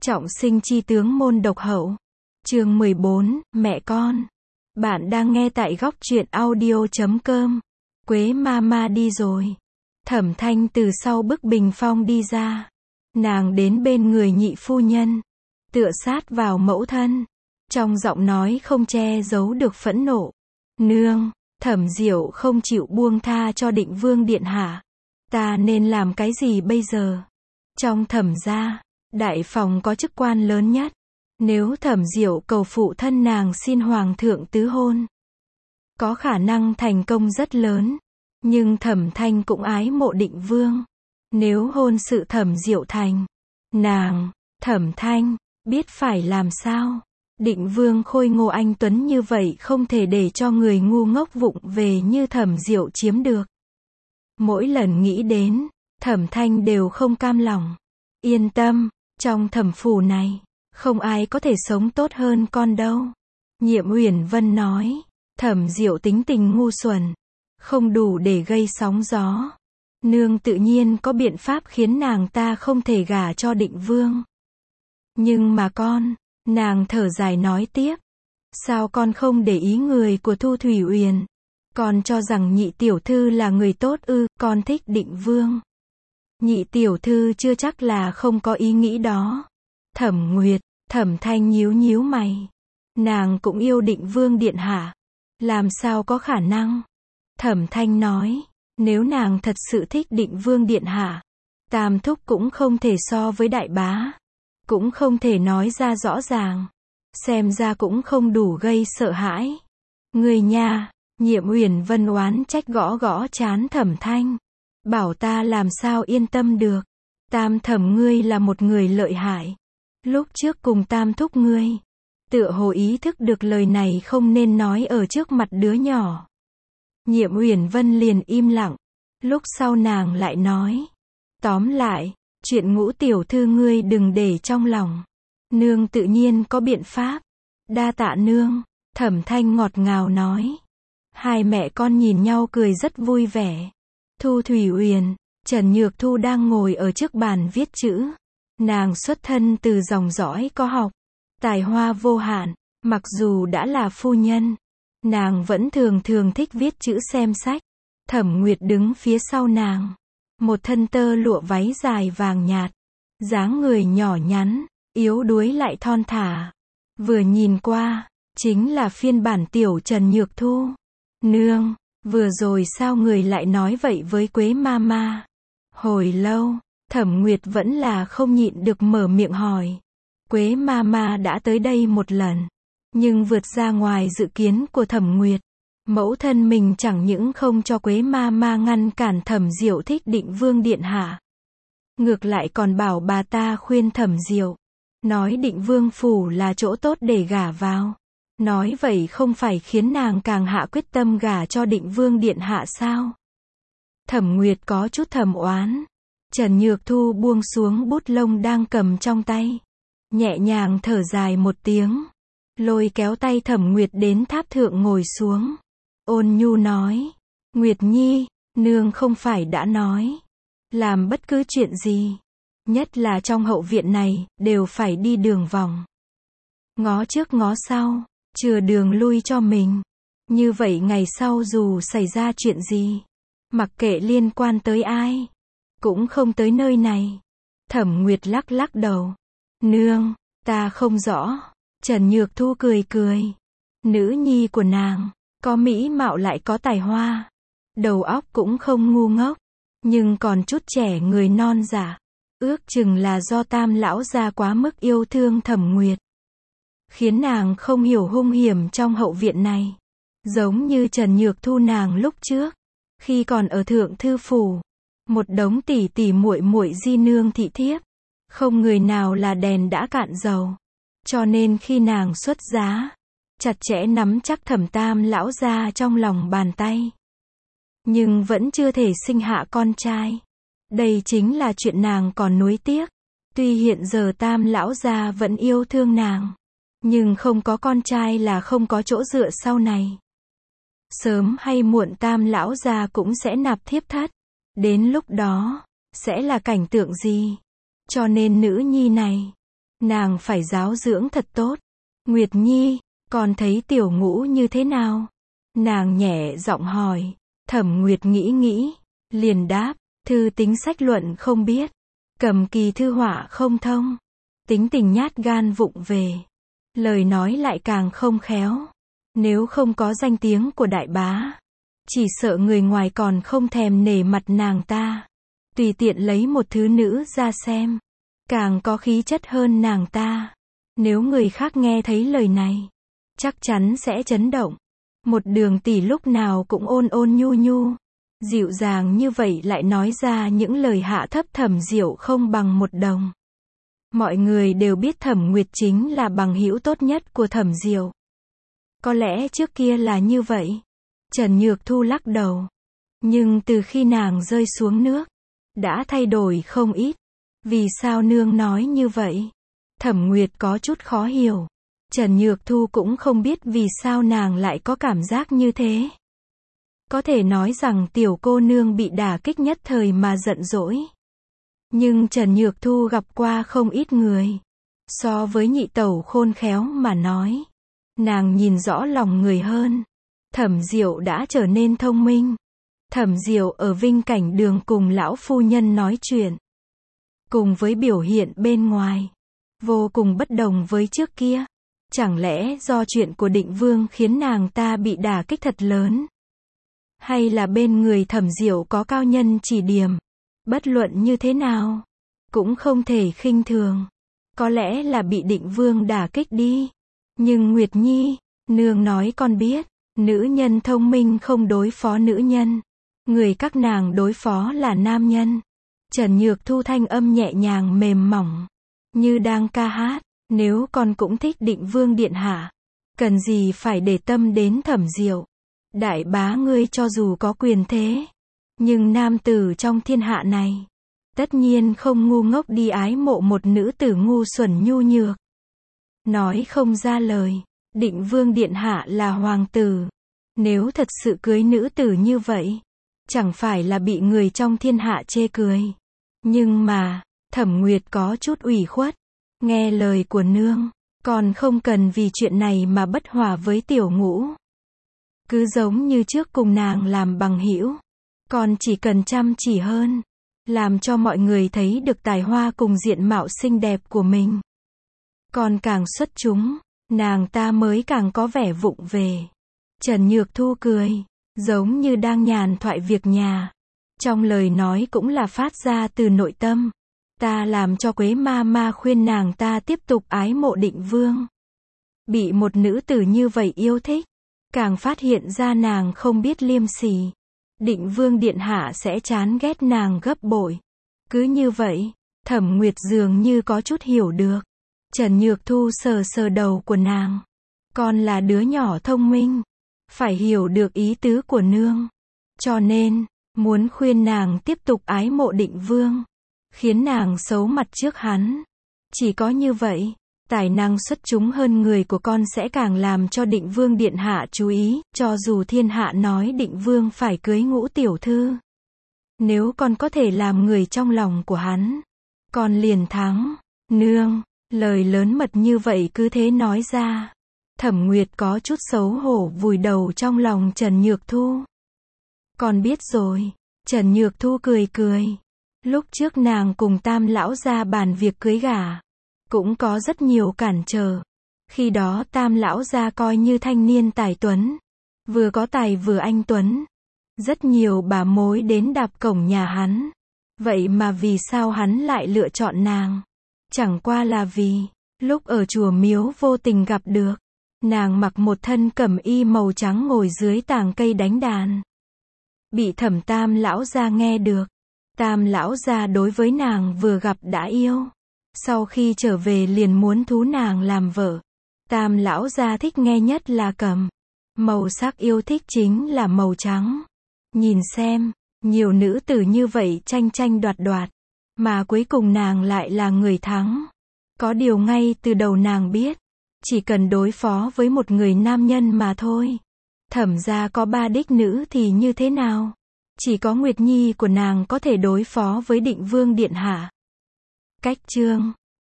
Trọng sinh chi tướng môn độc hậu. Chương 14, mẹ con. Bạn đang nghe tại góc truyện audio.com. Quế mama đi rồi. Thẩm Thanh từ sau bức bình phong đi ra. Nàng đến bên người nhị phu nhân, tựa sát vào mẫu thân. Trong giọng nói không che giấu được phẫn nộ. Nương, Thẩm Diệu không chịu buông tha cho Định Vương điện hạ. Ta nên làm cái gì bây giờ? Trong Thẩm gia, đại phòng có chức quan lớn nhất. Nếu Thẩm Diệu cầu phụ thân nàng xin hoàng thượng tứ hôn, có khả năng thành công rất lớn. Nhưng Thẩm Thanh cũng ái mộ Định Vương. Nếu hôn sự Thẩm Diệu thành, nàng, Thẩm Thanh, biết phải làm sao? Định Vương khôi ngô anh tuấn như vậy không thể để cho người ngu ngốc vụng về như Thẩm Diệu chiếm được. Mỗi lần nghĩ đến, Thẩm Thanh đều không cam lòng. Yên tâm, trong Thẩm phủ này, không ai có thể sống tốt hơn con đâu. Nhiệm Uyển Vân nói, Thẩm Diệu tính tình ngu xuẩn, không đủ để gây sóng gió. Nương tự nhiên có biện pháp khiến nàng ta không thể gả cho Định Vương. Nhưng mà con, nàng thở dài nói tiếp, sao con không để ý người của Thu Thủy Uyển? Con cho rằng nhị tiểu thư là người tốt ư? Con thích Định Vương. Nhị tiểu thư chưa chắc là không có ý nghĩ đó. Thẩm Nguyệt, Thẩm Thanh nhíu nhíu mày. Nàng cũng yêu Định Vương điện hạ. Làm sao có khả năng? Thẩm Thanh nói, nếu nàng thật sự thích Định Vương điện hạ, Tam thúc cũng không thể so với đại bá. Cũng không thể nói ra rõ ràng. Xem ra cũng không đủ gây sợ hãi. Người nha, Nhiệm Uyển Vân oán trách gõ gõ trán Thẩm Thanh. Bảo ta làm sao yên tâm được. Tam thẩm ngươi là một người lợi hại. Lúc trước cùng Tam thúc ngươi, tựa hồ ý thức được lời này không nên nói ở trước mặt đứa nhỏ. Nhiệm Uyển Vân liền im lặng. Lúc sau nàng lại nói, tóm lại, chuyện Ngũ tiểu thư ngươi đừng để trong lòng. Nương tự nhiên có biện pháp. Đa tạ nương, Thẩm Thanh ngọt ngào nói. Hai mẹ con nhìn nhau cười rất vui vẻ. Thu Thủy Uyển, Trần Nhược Thu đang ngồi ở trước bàn viết chữ. Nàng xuất thân từ dòng dõi có học, tài hoa vô hạn. Mặc dù đã là phu nhân, nàng vẫn thường thường thích viết chữ xem sách. Thẩm Nguyệt đứng phía sau nàng. Một thân tơ lụa váy dài vàng nhạt. Dáng người nhỏ nhắn, yếu đuối lại thon thả. Vừa nhìn qua, chính là phiên bản tiểu Trần Nhược Thu. Nương, vừa rồi sao người lại nói vậy với Quế mama? Hồi lâu, Thẩm Nguyệt vẫn là không nhịn được mở miệng hỏi. Quế mama đã tới đây một lần, nhưng vượt ra ngoài dự kiến của Thẩm Nguyệt. Mẫu thân mình chẳng những không cho Quế mama ngăn cản Thẩm Diệu thích Định Vương điện hạ, ngược lại còn bảo bà ta khuyên Thẩm Diệu, nói Định Vương phủ là chỗ tốt để gả vào. Nói vậy không phải khiến nàng càng hạ quyết tâm gả cho Định Vương điện hạ sao? Thẩm Nguyệt có chút thầm oán. Trần Nhược Thu buông xuống bút lông đang cầm trong tay, nhẹ nhàng thở dài một tiếng, lôi kéo tay Thẩm Nguyệt đến tháp thượng ngồi xuống. Ôn nhu nói, Nguyệt Nhi, nương không phải đã nói, làm bất cứ chuyện gì, nhất là trong hậu viện này, đều phải đi đường vòng. Ngó trước ngó sau, chừa đường lui cho mình. Như vậy ngày sau dù xảy ra chuyện gì, mặc kệ liên quan tới ai, cũng không tới nơi này. Thẩm Nguyệt lắc lắc đầu. Nương, ta không rõ. Trần Nhược Thu cười cười. Nữ nhi của nàng, có mỹ mạo lại có tài hoa. Đầu óc cũng không ngu ngốc, nhưng còn chút trẻ người non dạ. Ước chừng là do Tam lão gia quá mức yêu thương Thẩm Nguyệt, khiến nàng không hiểu hung hiểm trong hậu viện này. Giống như Trần Nhược Thu nàng lúc trước, khi còn ở Thượng Thư phủ, một đống tỷ tỷ muội muội di nương thị thiếp, không người nào là đèn đã cạn dầu. Cho nên khi nàng xuất giá, chặt chẽ nắm chắc Thẩm Tam lão gia trong lòng bàn tay. Nhưng vẫn chưa thể sinh hạ con trai. Đây chính là chuyện nàng còn nuối tiếc. Tuy hiện giờ Tam lão gia vẫn yêu thương nàng, nhưng không có con trai là không có chỗ dựa sau này. Sớm hay muộn Tam lão gia cũng sẽ nạp thiếp thất. Đến lúc đó, sẽ là cảnh tượng gì? Cho nên nữ nhi này, Nàng phải giáo dưỡng thật tốt. Nguyệt Nhi, con thấy Tiểu Ngũ như thế nào? Nàng nhẹ giọng hỏi. Thẩm Nguyệt nghĩ nghĩ, liền đáp, thư tính sách luận không biết, cầm kỳ thư họa không thông, tính tình nhát gan vụng về, lời nói lại càng không khéo. Nếu không có danh tiếng của đại bá, chỉ sợ người ngoài còn không thèm nể mặt nàng ta. Tùy tiện lấy một thứ nữ ra xem, càng có khí chất hơn nàng ta. Nếu người khác nghe thấy lời này, chắc chắn sẽ chấn động. Một Đường tỷ lúc nào cũng ôn ôn nhu nhu, dịu dàng như vậy lại nói ra những lời hạ thấp Thẩm Diệu không bằng một đồng. Mọi người đều biết Thẩm Nguyệt chính là bằng hữu tốt nhất của Thẩm Diệu. Có lẽ trước kia là như vậy. Trần Nhược Thu lắc đầu. Nhưng từ khi nàng rơi xuống nước, đã thay đổi không ít. Vì sao nương nói như vậy? Thẩm Nguyệt có chút khó hiểu. Trần Nhược Thu cũng không biết vì sao nàng lại có cảm giác như thế. Có thể nói rằng tiểu cô nương bị đả kích nhất thời mà giận dỗi. Nhưng Trần Nhược Thu gặp qua không ít người. So với nhị tẩu khôn khéo mà nói, nàng nhìn rõ lòng người hơn. Thẩm Diệu đã trở nên thông minh. Thẩm Diệu ở Vinh Cảnh Đường cùng lão phu nhân nói chuyện, cùng với biểu hiện bên ngoài, vô cùng bất đồng với trước kia. Chẳng lẽ do chuyện của Định Vương khiến nàng ta bị đả kích thật lớn? Hay là bên người Thẩm Diệu có cao nhân chỉ điểm? Bất luận như thế nào, cũng không thể khinh thường. Có lẽ là bị Định Vương đả kích đi. Nhưng Nguyệt Nhi, nương nói con biết, nữ nhân thông minh không đối phó nữ nhân. Người các nàng đối phó là nam nhân. Trần Nhược Thu thanh âm nhẹ nhàng mềm mỏng, như đang ca hát. Nếu con cũng thích Định Vương điện hạ, cần gì phải để tâm đến Thẩm Diệu? Đại bá ngươi cho dù có quyền thế, nhưng nam tử trong thiên hạ này, tất nhiên không ngu ngốc đi ái mộ một nữ tử ngu xuẩn nhu nhược. Nói không ra lời, Định Vương điện hạ là hoàng tử. Nếu thật sự cưới nữ tử như vậy, chẳng phải là bị người trong thiên hạ chê cười. Nhưng mà, Thẩm Nguyệt có chút ủy khuất. Nghe lời của nương, còn không cần vì chuyện này mà bất hòa với Tiểu Ngũ. Cứ giống như trước cùng nàng làm bằng hữu, còn chỉ cần chăm chỉ hơn, làm cho mọi người thấy được tài hoa cùng diện mạo xinh đẹp của mình. Còn càng xuất chúng, nàng ta mới càng có vẻ vụng về. Trần Nhược Thu cười, giống như đang nhàn thoại việc nhà. Trong lời nói cũng là phát ra từ nội tâm. Ta làm cho Quế ma ma khuyên nàng ta tiếp tục ái mộ Định Vương. Bị một nữ tử như vậy yêu thích, càng phát hiện ra nàng không biết liêm sỉ. Định Vương điện hạ sẽ chán ghét nàng gấp bội. Cứ như vậy, Thẩm Nguyệt dường như có chút hiểu được. Trần Nhược Thu sờ sờ đầu của nàng. Con là đứa nhỏ thông minh, phải hiểu được ý tứ của nương. Cho nên, muốn khuyên nàng tiếp tục ái mộ Định Vương, khiến nàng xấu mặt trước hắn. Chỉ có như vậy, tài năng xuất chúng hơn người của con sẽ càng làm cho Định Vương điện hạ chú ý, cho dù thiên hạ nói Định Vương phải cưới Ngũ tiểu thư. Nếu con có thể làm người trong lòng của hắn, con liền thắng. Nương, lời lớn mật như vậy cứ thế nói ra. Thẩm Nguyệt có chút xấu hổ vùi đầu trong lòng Trần Nhược Thu. Con biết rồi. Trần Nhược Thu cười cười. Lúc trước nàng cùng Tam lão gia bàn việc cưới gả, cũng có rất nhiều cản trở. Khi đó Tam lão gia coi như thanh niên tài tuấn, vừa có tài vừa anh tuấn. Rất nhiều bà mối đến đạp cổng nhà hắn. Vậy mà vì sao hắn lại lựa chọn nàng? Chẳng qua là vì, lúc ở chùa miếu vô tình gặp được. Nàng mặc một thân cẩm y màu trắng ngồi dưới tàng cây đánh đàn. Bị Thẩm Tam lão gia nghe được. Tam lão gia đối với nàng vừa gặp đã yêu. Sau khi trở về liền muốn thú nàng làm vợ. Tam lão gia thích nghe nhất là cẩm. Màu sắc yêu thích chính là màu trắng. Nhìn xem, nhiều nữ tử như vậy tranh tranh đoạt đoạt, mà cuối cùng nàng lại là người thắng. Có điều ngay từ đầu nàng biết, chỉ cần đối phó với một người nam nhân mà thôi. Thẩm gia có 3 đích nữ thì như thế nào? Chỉ có Nguyệt Nhi của nàng có thể đối phó với Định Vương điện hạ. Cách chương